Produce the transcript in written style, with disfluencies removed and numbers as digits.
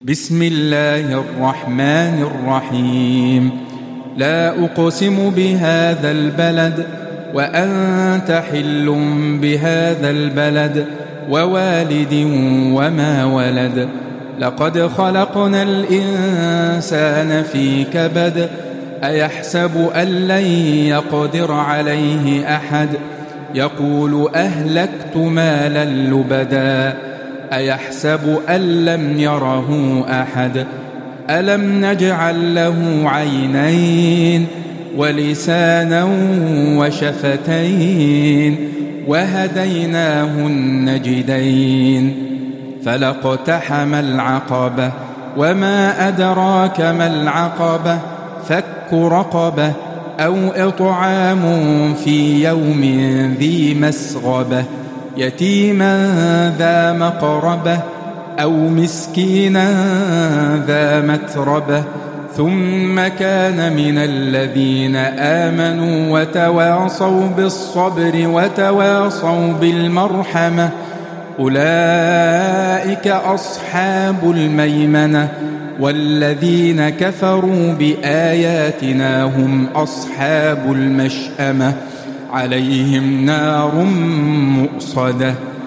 بسم الله الرحمن الرحيم. لا أقسم بهذا البلد وأنت حل بهذا البلد ووالد وما ولد. لقد خلقنا الإنسان في كبد. أيحسب أن لن يقدر عليه أحد. يقول أهلكت مالا لبدا. أيحسب أن لم يره أحد. ألم نجعل له عينين ولسانا وشفتين وهديناه النجدين. فلاقتحم العقبة وما أدراك ما العقبة. فك رقبة أو إطعام في يوم ذي مسغبة يتيما ذا مقربة أو مسكينا ذا متربة ثم كان من الذين آمنوا وتواصوا بالصبر وتواصوا بالمرحمة أولئك أصحاب الميمنة. والذين كفروا بآياتنا هم أصحاب المشأمة عليهم نار مؤصدة.